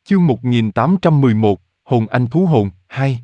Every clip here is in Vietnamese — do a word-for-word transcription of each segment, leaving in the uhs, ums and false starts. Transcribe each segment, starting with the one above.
Chương một nghìn tám trăm mười một, Hồn Anh Thú Hồn, hai.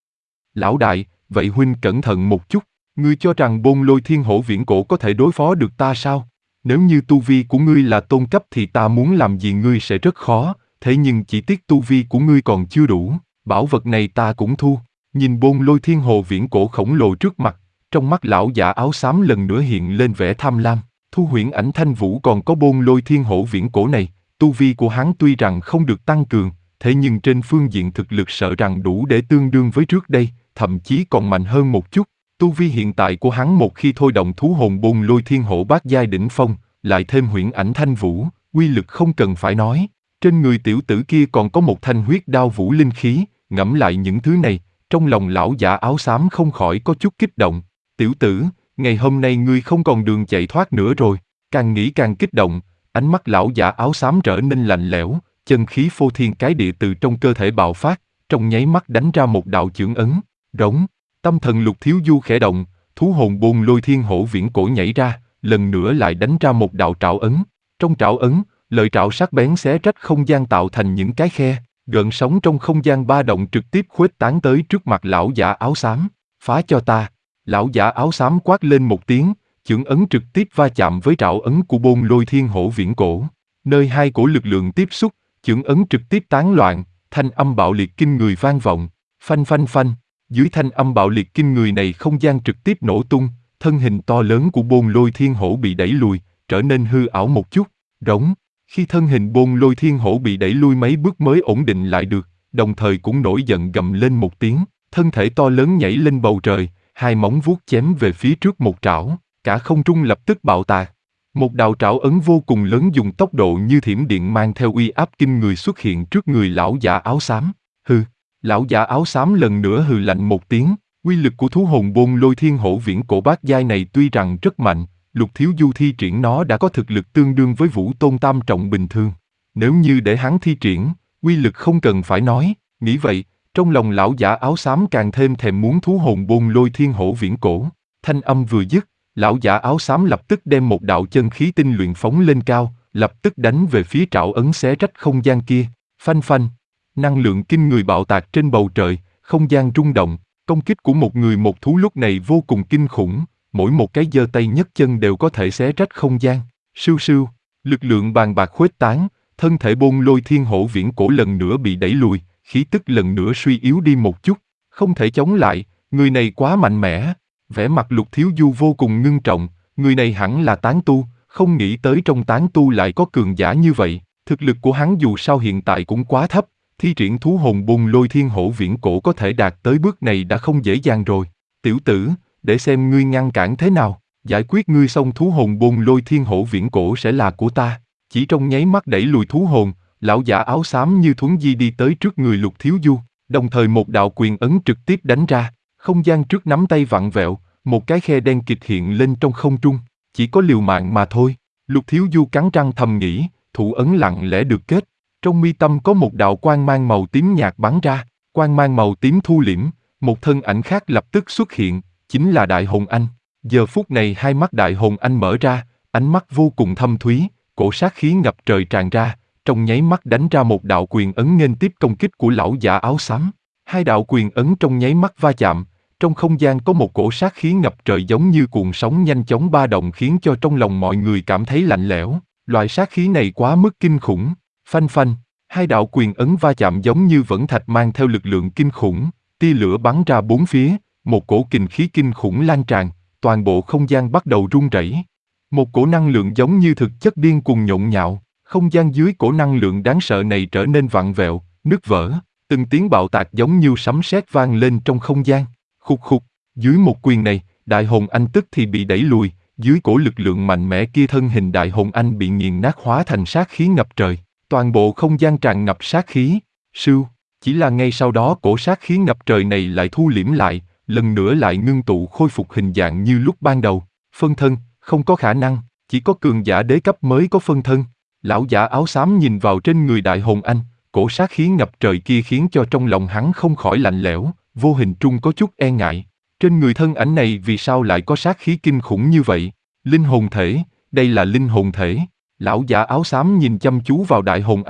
Lão đại, vậy huynh cẩn thận một chút, ngươi cho rằng Bôn Lôi Thiên Hổ viễn cổ có thể đối phó được ta sao? Nếu như tu vi của ngươi là tôn cấp thì ta muốn làm gì ngươi sẽ rất khó, thế nhưng chỉ tiếc tu vi của ngươi còn chưa đủ, bảo vật này ta cũng thu. Nhìn Bôn Lôi Thiên Hồ viễn cổ khổng lồ trước mặt, trong mắt lão giả áo xám lần nữa hiện lên vẻ tham lam. Thu Huyễn Ảnh Thanh Vũ còn có Bôn Lôi Thiên Hổ viễn cổ này, tu vi của hắn tuy rằng không được tăng cường, thế nhưng trên phương diện thực lực sợ rằng đủ để tương đương với trước đây, thậm chí còn mạnh hơn một chút. Tu vi hiện tại của hắn một khi thôi động thú hồn Bôn Lôi Thiên Hổ bát giai đỉnh phong, lại thêm Huyễn Ảnh Thanh Vũ, uy lực không cần phải nói. Trên người tiểu tử kia còn có một thanh huyết đao vũ linh khí, ngẫm lại những thứ này, trong lòng lão giả áo xám không khỏi có chút kích động. Tiểu tử, ngày hôm nay ngươi không còn đường chạy thoát nữa rồi. Càng nghĩ càng kích động, ánh mắt lão giả áo xám trở nên lạnh lẽo, chân khí phô thiên cái địa từ trong cơ thể bạo phát, trong nháy mắt đánh ra một đạo chưởng ấn. Rống, tâm thần Lục Thiếu Du khẽ động, thú hồn Bôn Lôi Thiên Hổ viễn cổ nhảy ra, lần nữa lại đánh ra một đạo trảo ấn. Trong trảo ấn, lợi trảo sắc bén xé rách không gian tạo thành những cái khe, gợn sóng trong không gian ba động trực tiếp khuếch tán tới trước mặt lão giả áo xám. Phá cho ta! Lão giả áo xám quát lên một tiếng, chưởng ấn trực tiếp va chạm với trảo ấn của Bôn Lôi Thiên Hổ viễn cổ. Nơi hai cổ lực lượng tiếp xúc, chưởng ấn trực tiếp tán loạn, thanh âm bạo liệt kinh người vang vọng. Phanh phanh phanh, dưới thanh âm bạo liệt kinh người này không gian trực tiếp nổ tung, thân hình to lớn của Bôn Lôi Thiên Hổ bị đẩy lùi, trở nên hư ảo một chút. Rống, khi thân hình Bôn Lôi Thiên Hổ bị đẩy lui mấy bước mới ổn định lại được, đồng thời cũng nổi giận gầm lên một tiếng, thân thể to lớn nhảy lên bầu trời, hai móng vuốt chém về phía trước một trảo, cả không trung lập tức bạo tạc. Một đạo trảo ấn vô cùng lớn dùng tốc độ như thiểm điện mang theo uy áp kinh người xuất hiện trước người lão giả áo xám. Hừ, lão giả áo xám lần nữa hừ lạnh một tiếng, uy lực của thú hồn Bôn Lôi Thiên Hổ viễn cổ bát giai này tuy rằng rất mạnh, Lục Thiếu Du thi triển nó đã có thực lực tương đương với Vũ Tôn tam trọng bình thường. Nếu như để hắn thi triển, uy lực không cần phải nói, nghĩ vậy, trong lòng lão giả áo xám càng thêm thèm muốn thú hồn Bôn Lôi Thiên Hổ viễn cổ. Thanh âm vừa dứt, lão giả áo xám lập tức đem một đạo chân khí tinh luyện phóng lên cao, lập tức đánh về phía trảo ấn xé rách không gian kia. Phanh phanh, năng lượng kinh người bạo tạc trên bầu trời, không gian rung động. Công kích của một người một thú lúc này vô cùng kinh khủng, mỗi một cái giơ tay nhấc chân đều có thể xé rách không gian. Sưu sưu, lực lượng bàn bạc khuếch tán, thân thể Bôn Lôi Thiên Hổ viễn cổ lần nữa bị đẩy lùi, khí tức lần nữa suy yếu đi một chút, không thể chống lại, người này quá mạnh mẽ. Vẻ mặt Lục Thiếu Du vô cùng ngưng trọng, người này hẳn là tán tu, không nghĩ tới trong tán tu lại có cường giả như vậy. Thực lực của hắn dù sao hiện tại cũng quá thấp, thi triển thú hồn Bôn Lôi Thiên Hổ viễn cổ có thể đạt tới bước này đã không dễ dàng rồi. Tiểu tử, để xem ngươi ngăn cản thế nào, giải quyết ngươi xong thú hồn Bôn Lôi Thiên Hổ viễn cổ sẽ là của ta. Chỉ trong nháy mắt đẩy lùi thú hồn, lão giả áo xám như thuấn di đi tới trước người Lục Thiếu Du, đồng thời một đạo quyền ấn trực tiếp đánh ra, không gian trước nắm tay vặn vẹo, một cái khe đen kịt hiện lên trong không trung, chỉ có liều mạng mà thôi. Lục Thiếu Du cắn răng thầm nghĩ, thủ ấn lặng lẽ được kết, trong mi tâm có một đạo quang mang màu tím nhạt bắn ra, quang mang màu tím thu liễm, một thân ảnh khác lập tức xuất hiện, chính là Đại Hồn Anh. Giờ phút này hai mắt Đại Hồn Anh mở ra, ánh mắt vô cùng thâm thúy, cổ sát khí ngập trời tràn ra, trong nháy mắt đánh ra một đạo quyền ấn nghênh tiếp công kích của lão giả áo xám. Hai đạo quyền ấn trong nháy mắt va chạm, trong không gian có một cổ sát khí ngập trời giống như cuồng sóng nhanh chóng ba động khiến cho trong lòng mọi người cảm thấy lạnh lẽo. Loại sát khí này quá mức kinh khủng. Phanh phanh, hai đạo quyền ấn va chạm giống như vẫn thạch mang theo lực lượng kinh khủng, tia lửa bắn ra bốn phía, một cổ kình khí kinh khủng lan tràn, toàn bộ không gian bắt đầu rung rẩy. Một cổ năng lượng giống như thực chất điên cuồng nhộn nhạo, không gian dưới cổ năng lượng đáng sợ này trở nên vặn vẹo, nứt vỡ, từng tiếng bạo tạc giống như sấm sét vang lên trong không gian. Khục khục, dưới một quyền này, Đại Hồn Anh tức thì bị đẩy lùi, dưới cổ lực lượng mạnh mẽ kia thân hình Đại Hồn Anh bị nghiền nát hóa thành sát khí ngập trời, toàn bộ không gian tràn ngập sát khí. Sưu, chỉ là ngay sau đó cổ sát khí ngập trời này lại thu liễm lại, lần nữa lại ngưng tụ khôi phục hình dạng như lúc ban đầu. Phân thân, không có khả năng, chỉ có cường giả đế cấp mới có phân thân. Lão giả áo xám nhìn vào trên người Đại Hồn Anh, cổ sát khí ngập trời kia khiến cho trong lòng hắn không khỏi lạnh lẽo, vô hình trung có chút e ngại. Trên người thân ảnh này vì sao lại có sát khí kinh khủng như vậy? Linh hồn thể, đây là linh hồn thể. Lão giả áo xám nhìn chăm chú vào Đại Hồn Anh,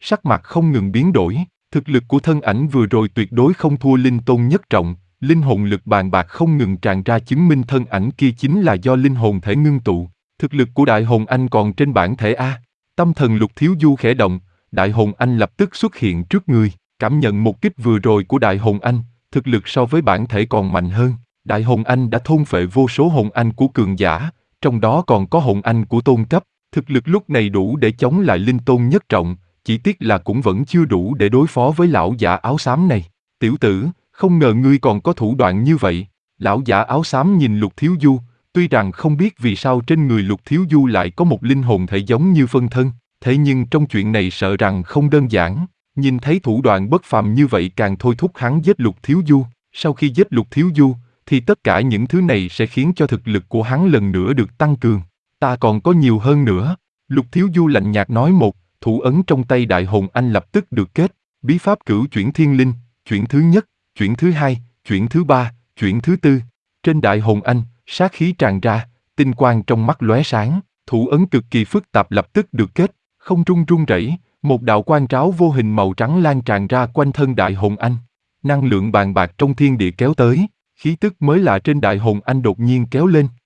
sắc mặt không ngừng biến đổi. Thực lực của thân ảnh vừa rồi tuyệt đối không thua linh tôn nhất trọng, linh hồn lực bàn bạc không ngừng tràn ra chứng minh thân ảnh kia chính là do linh hồn thể ngưng tụ. Thực lực của Đại Hồn Anh còn trên bản thể A. Tâm thần Lục Thiếu Du khẽ động, Đại Hồn Anh lập tức xuất hiện trước người, cảm nhận một kích vừa rồi của Đại Hồn Anh, thực lực so với bản thể còn mạnh hơn. Đại Hồn Anh đã thôn phệ vô số hồn anh của cường giả, trong đó còn có hồn anh của tôn cấp, thực lực lúc này đủ để chống lại linh tôn nhất trọng, chỉ tiếc là cũng vẫn chưa đủ để đối phó với lão giả áo xám này. Tiểu tử, không ngờ ngươi còn có thủ đoạn như vậy. Lão giả áo xám nhìn Lục Thiếu Du, tuy rằng không biết vì sao trên người Lục Thiếu Du lại có một linh hồn thể giống như phân thân, thế nhưng trong chuyện này sợ rằng không đơn giản. Nhìn thấy thủ đoạn bất phàm như vậy càng thôi thúc hắn giết Lục Thiếu Du. Sau khi giết Lục Thiếu Du, thì tất cả những thứ này sẽ khiến cho thực lực của hắn lần nữa được tăng cường. Ta còn có nhiều hơn nữa. Lục Thiếu Du lạnh nhạt nói một, thủ ấn trong tay Đại Hồn Anh lập tức được kết. Bí pháp cửu chuyển thiên linh, chuyển thứ nhất, chuyển thứ hai, chuyển thứ ba, chuyển thứ tư. Trên Đại Hồn Anh, sát khí tràn ra, tinh quang trong mắt lóe sáng, thủ ấn cực kỳ phức tạp lập tức được kết, không trung rung rẩy, một đạo quang tráo vô hình màu trắng lan tràn ra quanh thân Đại Hồn Anh. Năng lượng bàn bạc trong thiên địa kéo tới, khí tức mới lạ trên Đại Hồn Anh đột nhiên kéo lên,